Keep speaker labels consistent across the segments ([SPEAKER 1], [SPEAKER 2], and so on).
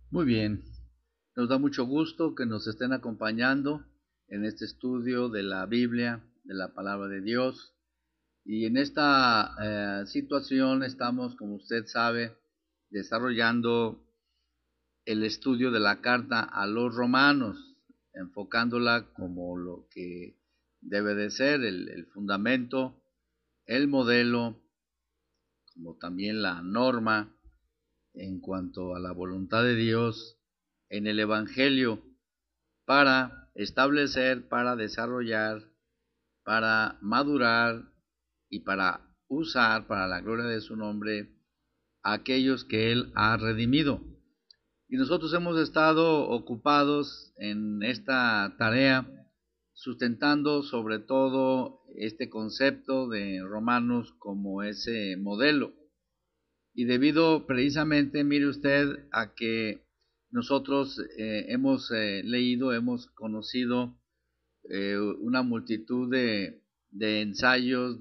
[SPEAKER 1] Muy bien, nos da mucho gusto que nos estén acompañando en este estudio de la Biblia, de la palabra de Dios. Y en esta situación estamos, como usted sabe, desarrollando el estudio de la carta a los romanos, enfocándola como lo que debe de ser, el fundamento, el modelo, como también la norma en cuanto a la voluntad de Dios en el Evangelio para establecer, para desarrollar, para madurar y para usar para la gloria de su nombre a aquellos que Él ha redimido. Y nosotros hemos estado ocupados en esta tarea, sustentando sobre todo este concepto de Romanos como ese modelo. Y debido precisamente, mire usted, a que nosotros hemos leído, hemos conocido una multitud de ensayos,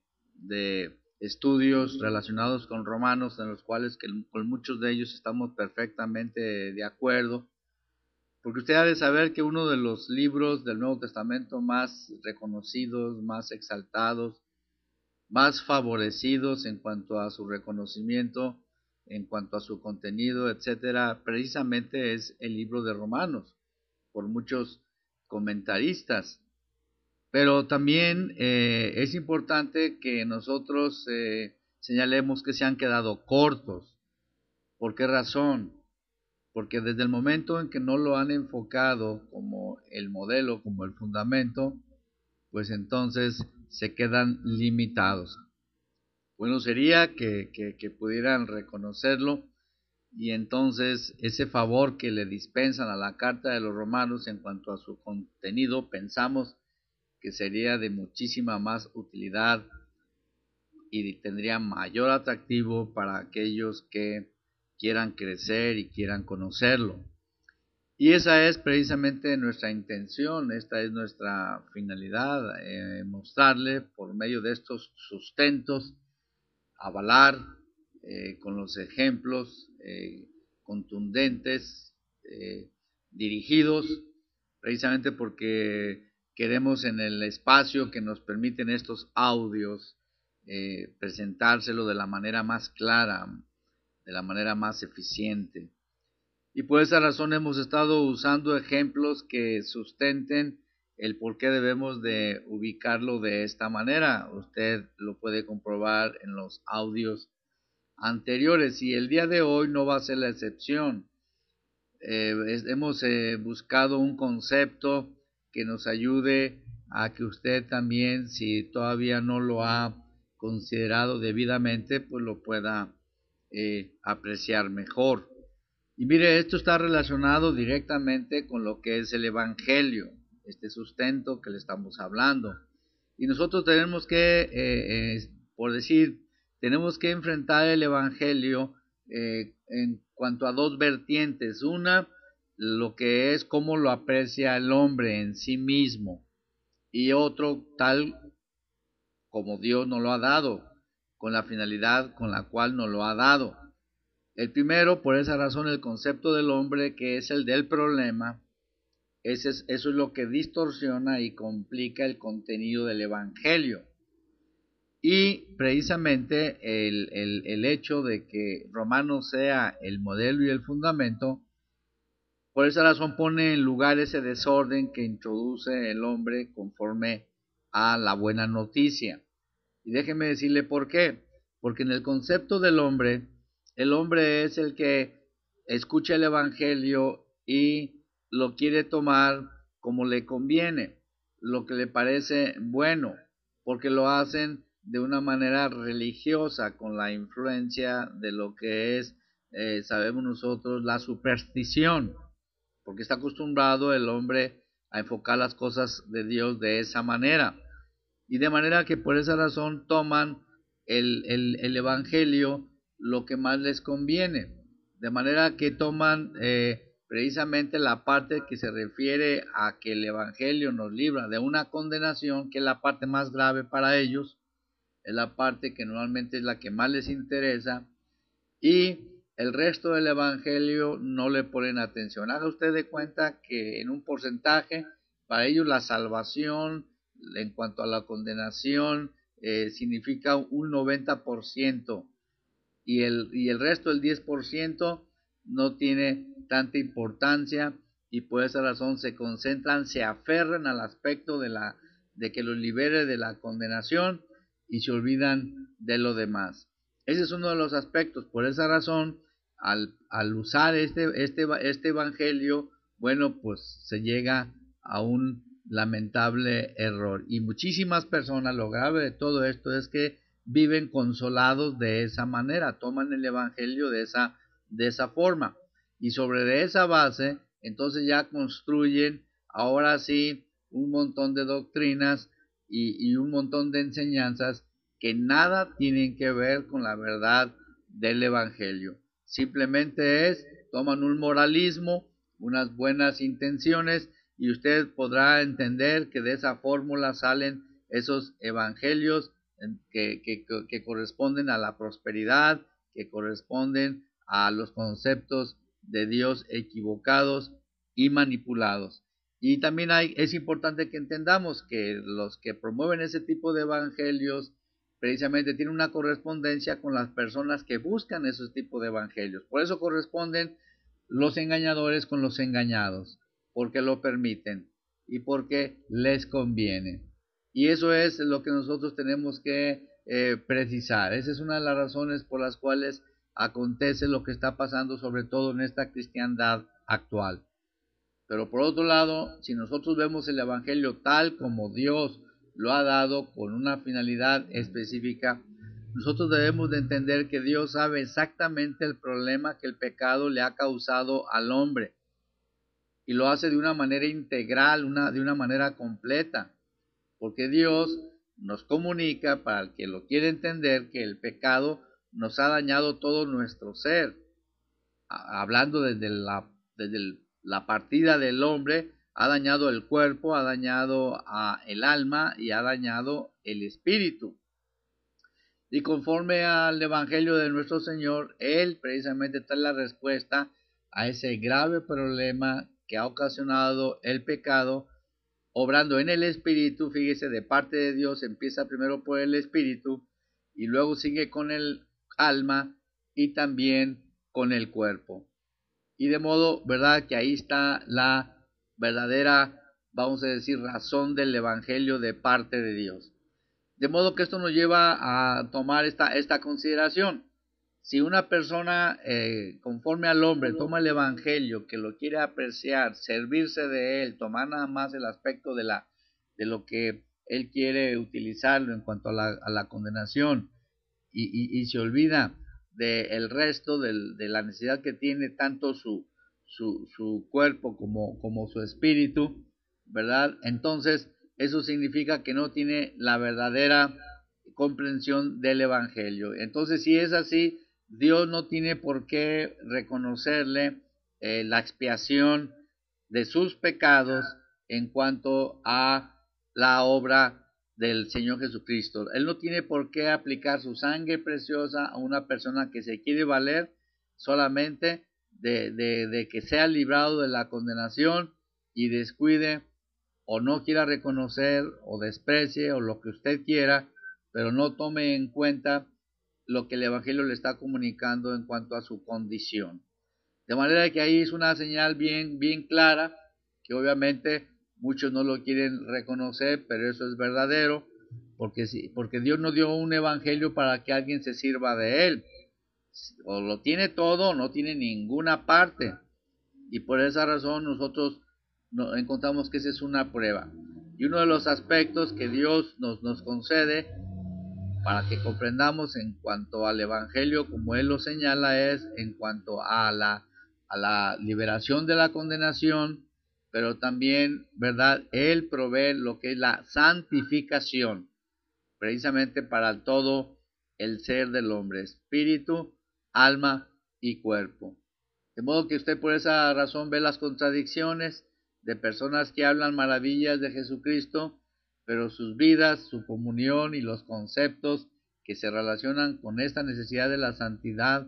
[SPEAKER 1] de estudios relacionados con Romanos, en los cuales con muchos de ellos estamos perfectamente de acuerdo, porque usted ha de saber que uno de los libros del Nuevo Testamento más reconocidos, más exaltados, más favorecidos en cuanto a su reconocimiento, en cuanto a su contenido, etcétera, precisamente es el libro de Romanos, por muchos comentaristas. Pero también es importante que nosotros señalemos que se han quedado cortos. ¿Por qué razón? Porque desde el momento en que no lo han enfocado como el modelo, como el fundamento, pues entonces se quedan limitados. Bueno sería que pudieran reconocerlo y entonces ese favor que le dispensan a la carta de los romanos en cuanto a su contenido, pensamos que sería de muchísima más utilidad y tendría mayor atractivo para aquellos que quieran crecer y quieran conocerlo. Y esa es precisamente nuestra intención, esta es nuestra finalidad, mostrarle por medio de estos sustentos, avalar con los ejemplos contundentes, dirigidos, precisamente porque queremos en el espacio que nos permiten estos audios presentárselo de la manera más clara, de la manera más eficiente. Y por esa razón hemos estado usando ejemplos que sustenten el por qué debemos de ubicarlo de esta manera. Usted lo puede comprobar en los audios anteriores y el día de hoy no va a ser la excepción. Hemos buscado un concepto que nos ayude a que usted también, si todavía no lo ha considerado debidamente, pues lo pueda apreciar mejor. Y mire, esto está relacionado directamente con lo que es el Evangelio, este sustento que le estamos hablando. Y nosotros tenemos que, por decir, tenemos que enfrentar el Evangelio en cuanto a dos vertientes. Una, lo que es cómo lo aprecia el hombre en sí mismo. Y otro, tal como Dios nos lo ha dado, con la finalidad con la cual nos lo ha dado. El primero, por esa razón, el concepto del hombre, que es el del problema, eso es lo que distorsiona y complica el contenido del Evangelio. Y precisamente el hecho de que Romanos sea el modelo y el fundamento, por esa razón pone en lugar ese desorden que introduce el hombre conforme a la buena noticia. Y déjeme decirle por qué. Porque en el concepto del hombre, el hombre es el que escucha el Evangelio y lo quiere tomar como le conviene, lo que le parece bueno, porque lo hacen de una manera religiosa, con la influencia de lo que es, sabemos nosotros, la superstición, porque está acostumbrado el hombre a enfocar las cosas de Dios de esa manera. Y de manera que por esa razón toman el Evangelio lo que más les conviene. De manera que toman precisamente la parte que se refiere a que el Evangelio nos libra de una condenación, que es la parte más grave para ellos, es la parte que normalmente es la que más les interesa, y el resto del evangelio no le ponen atención. Haga usted de cuenta que en un porcentaje, para ellos la salvación en cuanto a la condenación significa un 90%, y el resto, el 10%, no tiene tanta importancia, y por esa razón se concentran, se aferran al aspecto de que los libere de la condenación y se olvidan de lo demás. Ese es uno de los aspectos. Por esa razón, al usar este evangelio, bueno, pues se llega a un lamentable error. Y muchísimas personas, lo grave de todo esto es que viven consolados de esa manera, toman el evangelio de esa forma, y sobre esa base entonces ya construyen ahora sí un montón de doctrinas y un montón de enseñanzas que nada tienen que ver con la verdad del evangelio. Simplemente toman un moralismo, unas buenas intenciones, y usted podrá entender que de esa fórmula salen esos evangelios que corresponden a la prosperidad, que corresponden a los conceptos de Dios equivocados y manipulados. Y también es importante que entendamos que los que promueven ese tipo de evangelios precisamente tienen una correspondencia con las personas que buscan esos tipos de evangelios. Por eso corresponden los engañadores con los engañados, porque lo permiten y porque les conviene. Y eso es lo que nosotros tenemos que precisar. Esa es una de las razones por las cuales acontece lo que está pasando, sobre todo en esta cristiandad actual. Pero por otro lado, si nosotros vemos el evangelio tal como Dios lo ha dado, con una finalidad específica, nosotros debemos de entender que Dios sabe exactamente el problema que el pecado le ha causado al hombre, y lo hace de una manera integral, de una manera completa, porque Dios nos comunica, para el que lo quiere entender, que el pecado nos ha dañado todo nuestro ser, hablando desde la partida del hombre, ha dañado el cuerpo, ha dañado el alma y ha dañado el espíritu. Y conforme al evangelio de nuestro Señor, Él precisamente trae la respuesta a ese grave problema que ha ocasionado el pecado, obrando en el espíritu. Fíjese, de parte de Dios empieza primero por el espíritu y luego sigue con el alma y también con el cuerpo. Y de modo, ¿verdad?, que ahí está la verdadera, vamos a decir, razón del evangelio de parte de Dios. De modo que esto nos lleva a tomar esta consideración. Si una persona, conforme al hombre, toma el evangelio, que lo quiere apreciar, servirse de él, tomar nada más el aspecto de lo que él quiere utilizarlo en cuanto a la condenación, y se olvida del resto, de la necesidad que tiene tanto su cuerpo como su espíritu, ¿verdad? Entonces, eso significa que no tiene la verdadera comprensión del evangelio. Entonces, si es así, Dios no tiene por qué reconocerle la expiación de sus pecados en cuanto a la obra del Señor Jesucristo. Él no tiene por qué aplicar su sangre preciosa a una persona que se quiere valer solamente de que sea librado de la condenación y descuide o no quiera reconocer o desprecie o lo que usted quiera, pero no tome en cuenta lo que el Evangelio le está comunicando en cuanto a su condición. De manera que ahí es una señal bien clara, que obviamente muchos no lo quieren reconocer, pero eso es verdadero, porque Dios no dio un evangelio para que alguien se sirva de él. O lo tiene todo o no tiene ninguna parte. Y por esa razón nosotros encontramos que esa es una prueba. Y uno de los aspectos que Dios nos concede para que comprendamos en cuanto al evangelio, como él lo señala, es en cuanto a la liberación de la condenación, pero también, ¿verdad?, él provee lo que es la santificación, precisamente para todo el ser del hombre, espíritu, alma y cuerpo. De modo que usted por esa razón ve las contradicciones de personas que hablan maravillas de Jesucristo, pero sus vidas, su comunión y los conceptos que se relacionan con esta necesidad de la santidad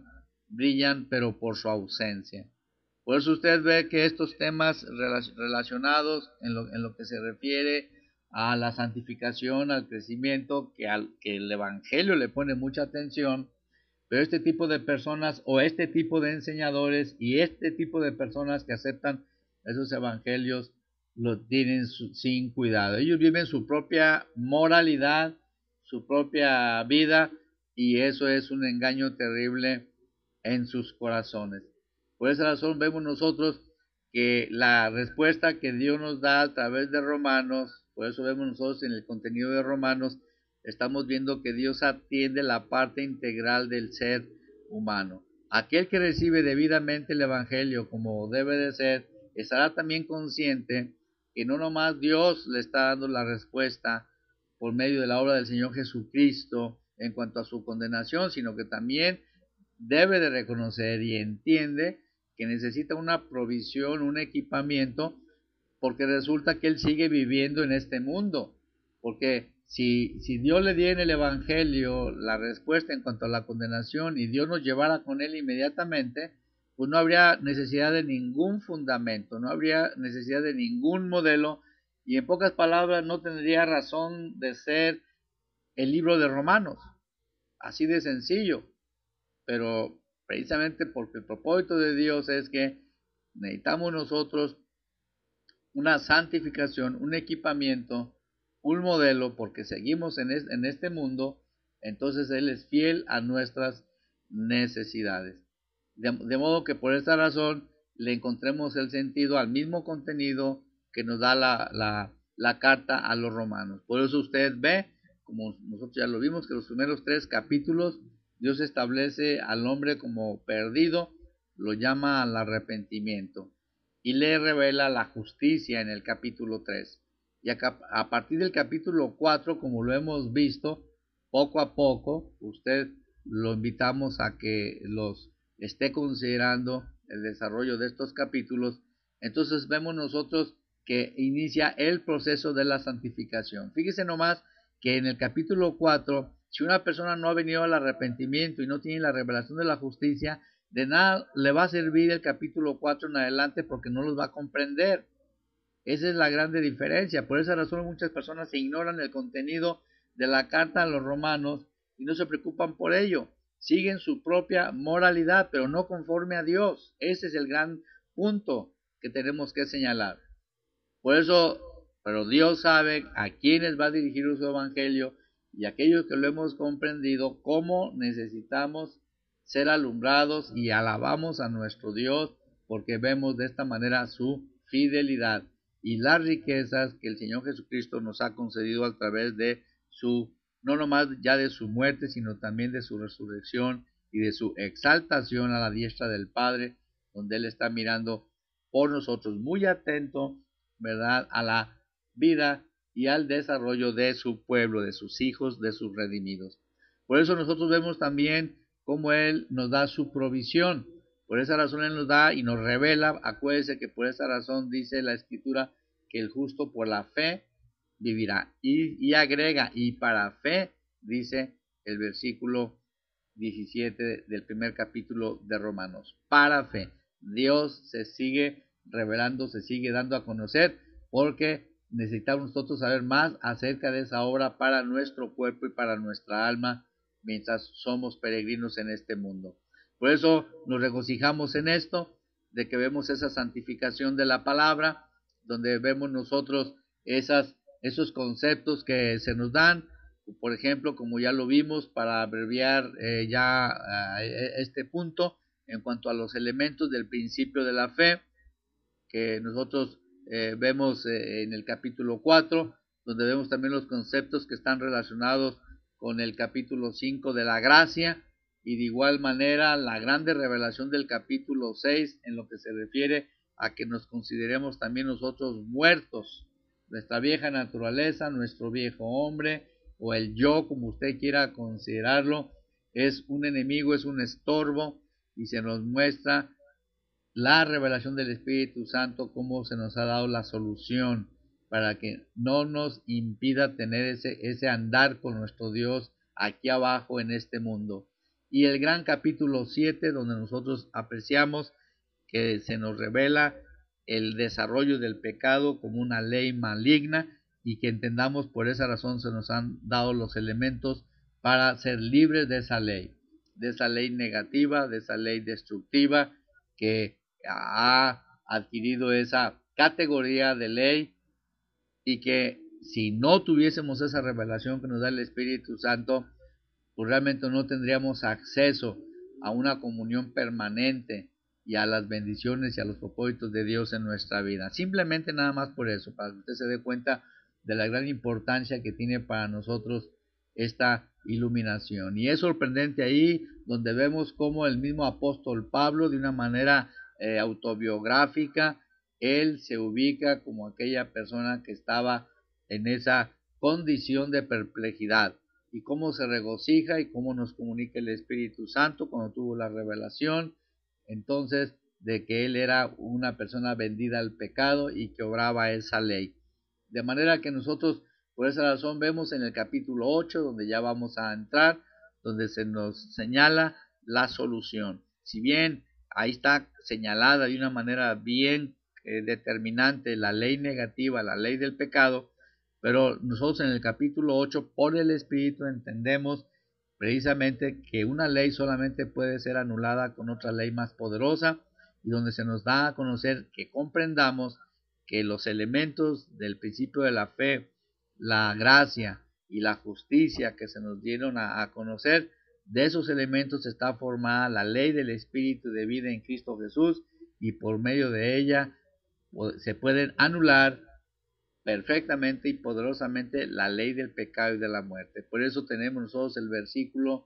[SPEAKER 1] brillan, pero por su ausencia. Por eso usted ve que estos temas relacionados en lo que se refiere a la santificación, al crecimiento, que el Evangelio le pone mucha atención, pero este tipo de personas o este tipo de enseñadores y este tipo de personas que aceptan esos evangelios lo tienen sin cuidado. Ellos viven su propia moralidad, su propia vida, y eso es un engaño terrible en sus corazones. Por esa razón vemos nosotros que la respuesta que Dios nos da a través de Romanos, por eso vemos nosotros en el contenido de Romanos, estamos viendo que Dios atiende la parte integral del ser humano. Aquel que recibe debidamente el Evangelio como debe de ser, estará también consciente que no nomás Dios le está dando la respuesta por medio de la obra del Señor Jesucristo en cuanto a su condenación, sino que también debe de reconocer y entiende que necesita una provisión, un equipamiento, porque resulta que él sigue viviendo en este mundo. Porque si Dios le diera en el Evangelio la respuesta en cuanto a la condenación y Dios nos llevara con él inmediatamente, pues no habría necesidad de ningún fundamento, no habría necesidad de ningún modelo, y en pocas palabras no tendría razón de ser el libro de Romanos. Así de sencillo. Pero precisamente porque el propósito de Dios es que necesitamos nosotros una santificación, un equipamiento, un modelo, porque seguimos en este mundo, entonces Él es fiel a nuestras necesidades. De modo que por esta razón le encontremos el sentido al mismo contenido que nos da la carta a los romanos. Por eso usted ve, como nosotros ya lo vimos, que los primeros 3 capítulos Dios establece al hombre como perdido, lo llama al arrepentimiento y le revela la justicia en el capítulo 3. Y a partir del capítulo 4, como lo hemos visto, poco a poco, usted lo invitamos a que los esté considerando el desarrollo de estos capítulos. Entonces vemos nosotros que inicia el proceso de la santificación. Fíjese nomás que en el capítulo 4, si una persona no ha venido al arrepentimiento y no tiene la revelación de la justicia, de nada le va a servir el capítulo 4 en adelante, porque no los va a comprender. Esa es la grande diferencia. Por esa razón muchas personas ignoran el contenido de la carta a los romanos y no se preocupan por ello. Siguen su propia moralidad, pero no conforme a Dios. Ese es el gran punto que tenemos que señalar. Por eso, pero Dios sabe a quiénes va a dirigir su evangelio, y aquellos que lo hemos comprendido, cómo necesitamos ser alumbrados, y alabamos a nuestro Dios porque vemos de esta manera su fidelidad y las riquezas que el Señor Jesucristo nos ha concedido a través de su, no nomás ya de su muerte, sino también de su resurrección y de su exaltación a la diestra del Padre, donde Él está mirando por nosotros, muy atento, ¿verdad?, a la vida y al desarrollo de su pueblo, de sus hijos, de sus redimidos. Por eso nosotros vemos también cómo Él nos da su provisión. Por esa razón Él nos da y nos revela. Acuérdense que por esa razón dice la Escritura que el justo por la fe vivirá. Y agrega, y para fe, dice el versículo 17 del primer capítulo de Romanos. Para fe. Dios se sigue revelando, se sigue dando a conocer, porque necesitamos nosotros saber más acerca de esa obra para nuestro cuerpo y para nuestra alma mientras somos peregrinos en este mundo. Por eso nos regocijamos en esto, de que vemos esa santificación de la palabra, donde vemos nosotros esos conceptos que se nos dan, por ejemplo, como ya lo vimos, para abreviar este punto, en cuanto a los elementos del principio de la fe, que nosotros vemos en el capítulo 4, donde vemos también los conceptos que están relacionados con el capítulo 5 de la gracia, y de igual manera la grande revelación del capítulo 6 en lo que se refiere a que nos consideremos también nosotros muertos, nuestra vieja naturaleza, nuestro viejo hombre, o el yo, como usted quiera considerarlo, es un enemigo, es un estorbo, y se nos muestra la revelación del Espíritu Santo, cómo se nos ha dado la solución para que no nos impida tener ese andar con nuestro Dios aquí abajo en este mundo. y el gran capítulo 7, donde nosotros apreciamos que se nos revela el desarrollo del pecado como una ley maligna, y que entendamos por esa razón se nos han dado los elementos para ser libres de esa ley negativa, de esa ley destructiva que ha adquirido esa categoría de ley, y que si no tuviésemos esa revelación que nos da el Espíritu Santo, pues realmente no tendríamos acceso a una comunión permanente y a las bendiciones y a los propósitos de Dios en nuestra vida. Simplemente nada más por eso, para que usted se dé cuenta de la gran importancia que tiene para nosotros esta iluminación. Y es sorprendente ahí donde vemos cómo el mismo apóstol Pablo, de una manera autobiográfica, él se ubica como aquella persona que estaba en esa condición de perplejidad, y cómo se regocija y cómo nos comunica el Espíritu Santo cuando tuvo la revelación entonces de que él era una persona vendida al pecado y que obraba esa ley. De manera que nosotros por esa razón vemos en el capítulo 8, donde ya vamos a entrar, donde se nos señala la solución. Si bien ahí está señalada de una manera bien determinante la ley negativa, la ley del pecado, pero nosotros en el capítulo 8, por el Espíritu, entendemos precisamente que una ley solamente puede ser anulada con otra ley más poderosa, y donde se nos da a conocer que comprendamos que los elementos del principio de la fe, la gracia y la justicia que se nos dieron a conocer, de esos elementos está formada la ley del Espíritu de vida en Cristo Jesús, y por medio de ella se pueden anular perfectamente y poderosamente la ley del pecado y de la muerte. Por eso tenemos nosotros el versículo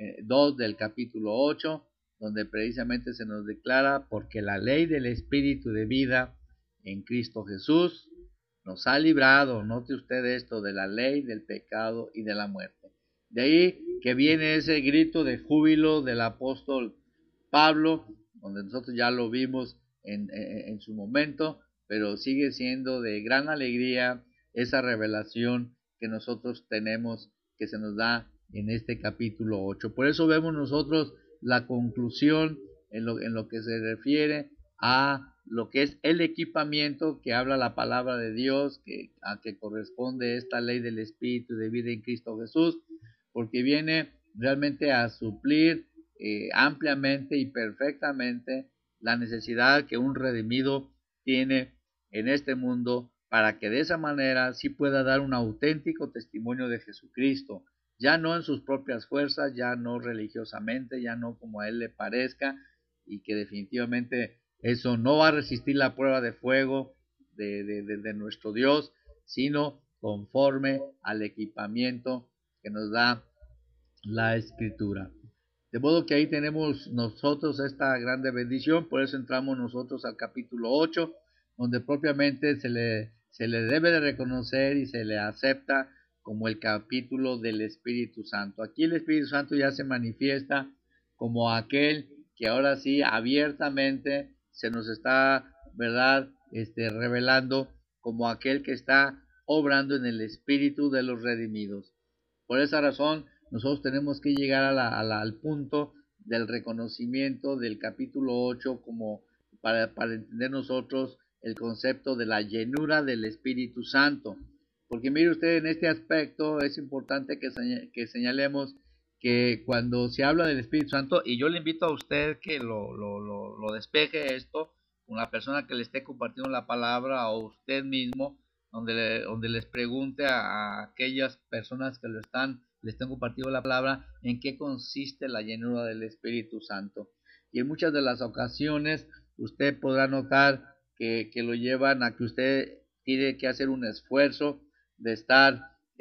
[SPEAKER 1] 2 del capítulo 8, donde precisamente se nos declara: porque la ley del Espíritu de vida en Cristo Jesús nos ha librado, note usted esto, de la ley del pecado y de la muerte. De ahí que viene ese grito de júbilo del apóstol Pablo, donde nosotros ya lo vimos en su momento, pero sigue siendo de gran alegría esa revelación que nosotros tenemos, que se nos da en este capítulo 8. Por eso vemos nosotros la conclusión en lo que se refiere a lo que es el equipamiento que habla la palabra de Dios, a que corresponde esta ley del Espíritu de vida en Cristo Jesús, porque viene realmente a suplir ampliamente y perfectamente la necesidad que un redimido tiene en este mundo, para que de esa manera sí pueda dar un auténtico testimonio de Jesucristo, ya no en sus propias fuerzas, ya no religiosamente, ya no como a él le parezca, y que definitivamente eso no va a resistir la prueba de fuego de nuestro Dios, sino conforme al equipamiento que nos da la Escritura. De modo que ahí tenemos nosotros esta grande bendición. Por eso entramos nosotros al capítulo 8, donde propiamente se le debe de reconocer y se le acepta como el capítulo del Espíritu Santo. Aquí el Espíritu Santo ya se manifiesta como aquel que ahora sí abiertamente se nos está, ¿verdad?, revelando como aquel que está obrando en el espíritu de los redimidos. Por esa razón nosotros tenemos que llegar al punto del reconocimiento del capítulo 8 como para entender nosotros el concepto de la llenura del Espíritu Santo. Porque mire usted, en este aspecto es importante que señalemos que cuando se habla del Espíritu Santo, y yo le invito a usted que lo despeje esto con la persona que le esté compartiendo la palabra, o usted mismo, donde les pregunte a aquellas personas que le estén compartiendo la palabra, en qué consiste la llenura del Espíritu Santo. Y en muchas de las ocasiones usted podrá notar que lo llevan a que usted tiene que hacer un esfuerzo de estar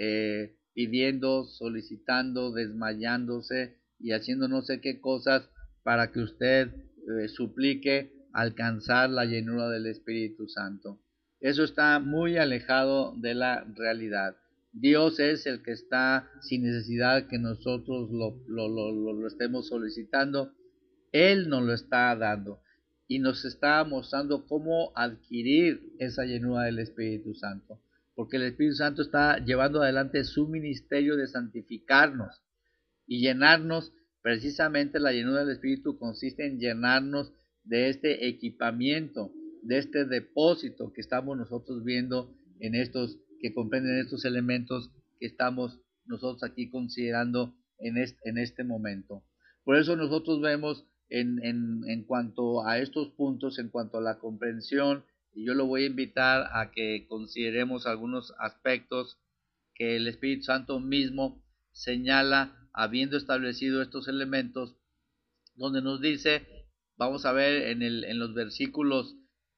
[SPEAKER 1] pidiendo, solicitando, desmayándose y haciendo no sé qué cosas para que usted suplique alcanzar la llenura del Espíritu Santo. Eso está muy alejado de la realidad. Dios es el que está sin necesidad que nosotros lo estemos solicitando. Él nos lo está dando y nos está mostrando cómo adquirir esa llenura del Espíritu Santo, porque el Espíritu Santo está llevando adelante su ministerio de santificarnos y llenarnos Precisamente la llenura del Espíritu consiste en llenarnos de este equipamiento, de este depósito que estamos nosotros viendo en estos, que comprenden estos elementos que estamos nosotros aquí considerando en este momento. Por eso nosotros vemos en cuanto a estos puntos, en cuanto a la comprensión, y yo lo voy a invitar a que consideremos algunos aspectos que el Espíritu Santo mismo señala habiendo establecido estos elementos, donde nos dice, vamos a ver en los versículos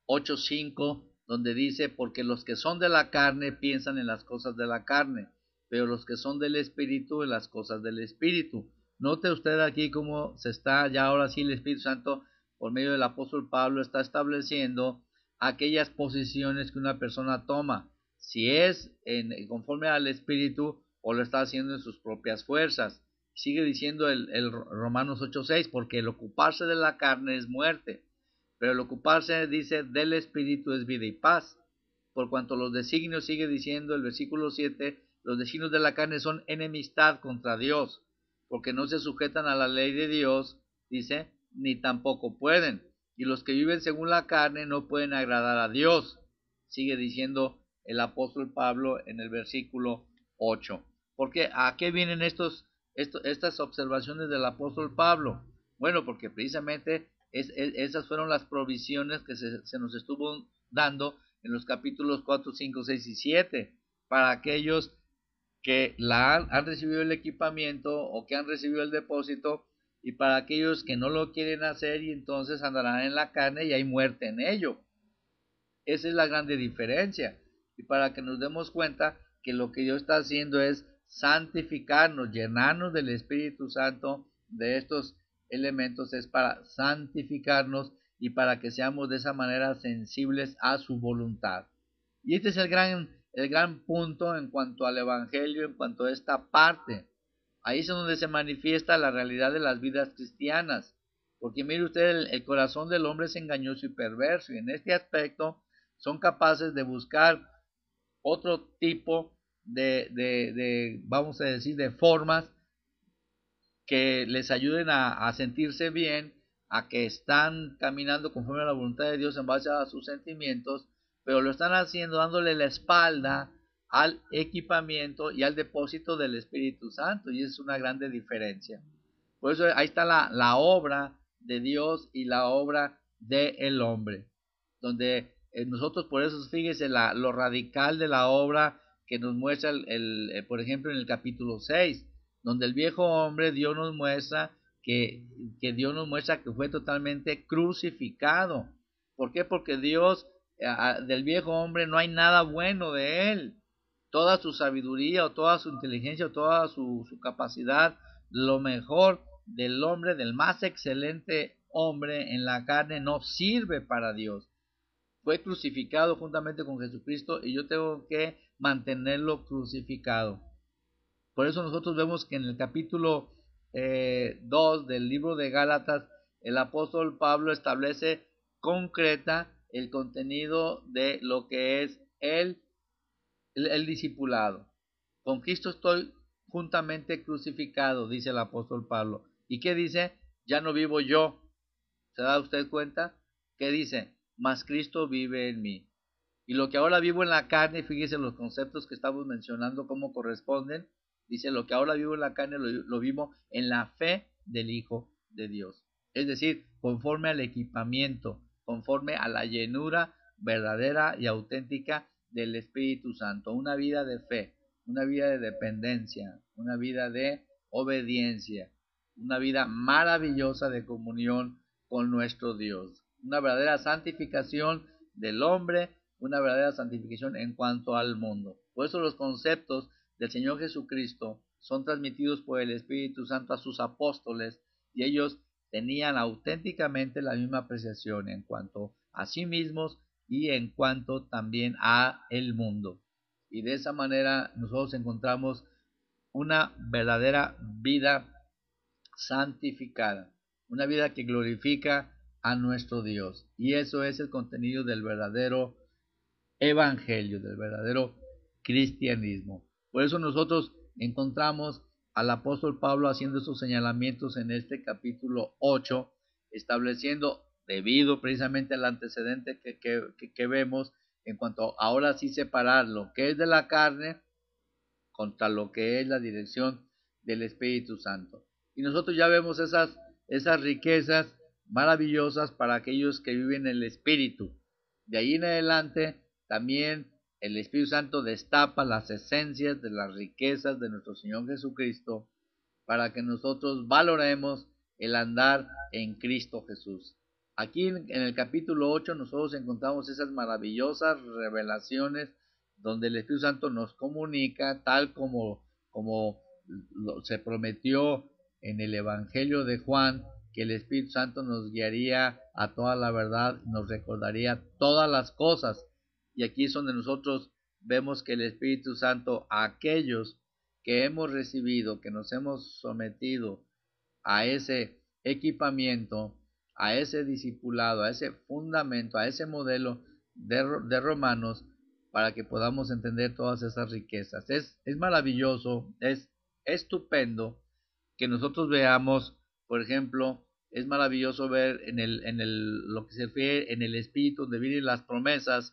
[SPEAKER 1] 8:5, donde dice, porque los que son de la carne piensan en las cosas de la carne, pero los que son del Espíritu en las cosas del Espíritu. Note usted aquí cómo se está, ya ahora sí el Espíritu Santo, por medio del apóstol Pablo, está estableciendo aquellas posiciones que una persona toma, si es conforme al Espíritu o lo está haciendo en sus propias fuerzas. Sigue diciendo el Romanos 8:6, porque el ocuparse de la carne es muerte, pero el ocuparse, dice, del Espíritu es vida y paz. Por cuanto los designios, sigue diciendo el versículo 7, los designios de la carne son enemistad contra Dios, porque no se sujetan a la ley de Dios, dice, ni tampoco pueden. Y los que viven según la carne no pueden agradar a Dios, sigue diciendo el apóstol Pablo en el versículo 8. Porque ¿a qué vienen estas observaciones del apóstol Pablo? Bueno, porque precisamente esas fueron las provisiones que se nos estuvo dando en los capítulos 4, 5, 6 y 7 para aquellos que han recibido el equipamiento o que han recibido el depósito, y para aquellos que no lo quieren hacer y entonces andarán en la carne y hay muerte en ello. Esa es la grande diferencia. Y para que nos demos cuenta que lo que Dios está haciendo es santificarnos, llenarnos del Espíritu Santo, de estos elementos, es para santificarnos y para que seamos de esa manera sensibles a su voluntad. Y este es el gran punto en cuanto al Evangelio, en cuanto a esta parte. Ahí es donde se manifiesta la realidad de las vidas cristianas. Porque mire usted, el corazón del hombre es engañoso y perverso, y en este aspecto son capaces de buscar otro tipo vamos a decir, de formas que les ayuden a sentirse bien, a que están caminando conforme a la voluntad de Dios en base a sus sentimientos, pero lo están haciendo dándole la espalda al equipamiento y al depósito del Espíritu Santo, y es una grande diferencia. Por eso ahí está la obra de Dios y la obra del hombre, donde nosotros, por eso fíjese lo radical de la obra que nos muestra por ejemplo en el capítulo 6, donde el viejo hombre Dios nos muestra que fue totalmente crucificado. ¿Por qué? Porque Dios, del viejo hombre no hay nada bueno de él. Toda su sabiduría o toda su inteligencia o toda su capacidad, lo mejor del hombre, del más excelente hombre en la carne, no sirve para Dios. Fue crucificado juntamente con Jesucristo y yo tengo que mantenerlo crucificado. Por eso nosotros vemos que en el capítulo 2 del libro de Gálatas, el apóstol Pablo establece concreta el contenido de lo que es el discipulado. Con Cristo estoy juntamente crucificado, dice el apóstol Pablo. ¿Y qué dice? Ya no vivo yo. ¿Se da usted cuenta? ¿Qué dice? Mas Cristo vive en mí. Y lo que ahora vivo en la carne, fíjese los conceptos que estamos mencionando, cómo corresponden. Dice, lo que ahora vivo en la carne lo vivo en la fe del Hijo de Dios. Es decir, conforme al equipamiento, conforme a la llenura verdadera y auténtica del Espíritu Santo. Una vida de fe, una vida de dependencia, una vida de obediencia, una vida maravillosa de comunión con nuestro Dios. Una verdadera santificación del hombre, una verdadera santificación en cuanto al mundo. Por eso los conceptos del Señor Jesucristo son transmitidos por el Espíritu Santo a sus apóstoles, y ellos tenían auténticamente la misma apreciación en cuanto a sí mismos y en cuanto también a el mundo. Y de esa manera nosotros encontramos una verdadera vida santificada, una vida que glorifica a nuestro Dios. Y eso es el contenido del verdadero evangelio, del verdadero cristianismo. Por eso nosotros encontramos al apóstol Pablo haciendo esos señalamientos en este capítulo 8, estableciendo, debido precisamente al antecedente que vemos, en cuanto a ahora sí separar lo que es de la carne contra lo que es la dirección del Espíritu Santo. Y nosotros ya vemos esas riquezas maravillosas para aquellos que viven en el Espíritu. De ahí en adelante, también el Espíritu Santo destapa las esencias de las riquezas de nuestro Señor Jesucristo para que nosotros valoremos el andar en Cristo Jesús. Aquí en el capítulo 8 nosotros encontramos esas maravillosas revelaciones donde el Espíritu Santo nos comunica tal como se prometió en el Evangelio de Juan, que el Espíritu Santo nos guiaría a toda la verdad, nos recordaría todas las cosas. Y aquí es donde nosotros vemos que el Espíritu Santo, a aquellos que hemos recibido, que nos hemos sometido a ese equipamiento, a ese discipulado, a ese fundamento, a ese modelo de Romanos, para que podamos entender todas esas riquezas. Es maravilloso, es estupendo que nosotros veamos, por ejemplo, es maravilloso ver lo que se refiere en el Espíritu, donde vienen las promesas,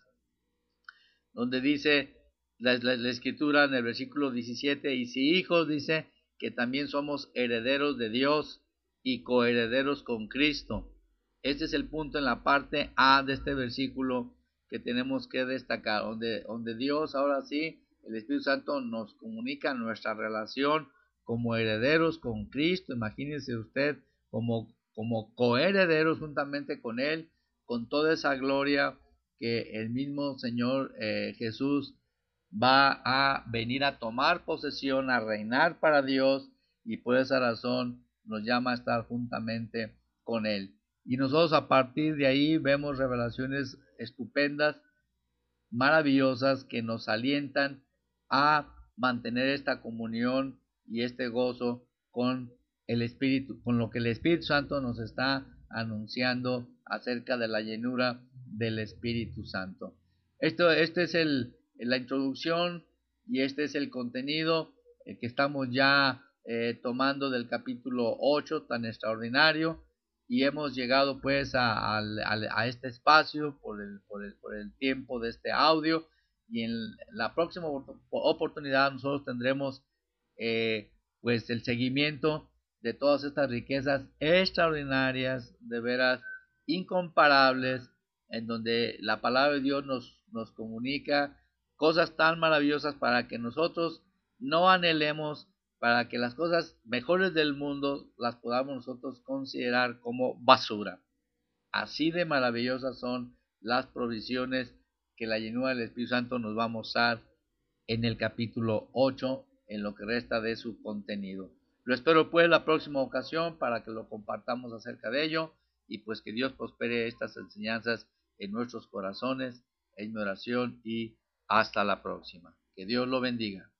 [SPEAKER 1] donde dice la Escritura en el versículo 17, y si hijos, dice que también somos herederos de Dios y coherederos con Cristo. Este es el punto en la parte A de este versículo que tenemos que destacar, donde Dios ahora sí, el Espíritu Santo nos comunica nuestra relación como herederos con Cristo. Imagínese usted como coherederos juntamente con Él, con toda esa gloria que el mismo Señor Jesús va a venir a tomar posesión, a reinar para Dios, y por esa razón nos llama a estar juntamente con Él. Y nosotros a partir de ahí vemos revelaciones estupendas, maravillosas, que nos alientan a mantener esta comunión y este gozo con el Espíritu, con lo que el Espíritu Santo nos está anunciando acerca de la llenura del Espíritu Santo. Este es la introducción, y este es el contenido que estamos ya tomando del capítulo 8 tan extraordinario, y hemos llegado pues a este espacio por el tiempo de este audio, y en la próxima oportunidad nosotros tendremos pues el seguimiento de todas estas riquezas extraordinarias, de veras incomparables, en donde la palabra de Dios nos comunica cosas tan maravillosas para que nosotros no anhelemos, para que las cosas mejores del mundo las podamos nosotros considerar como basura. Así de maravillosas son las provisiones que la llenura del Espíritu Santo nos va a mostrar en el capítulo 8, en lo que resta de su contenido. Lo espero pues la próxima ocasión para que lo compartamos acerca de ello, y pues que Dios prospere estas enseñanzas en nuestros corazones. Es mi oración, y hasta la próxima. Que Dios lo bendiga.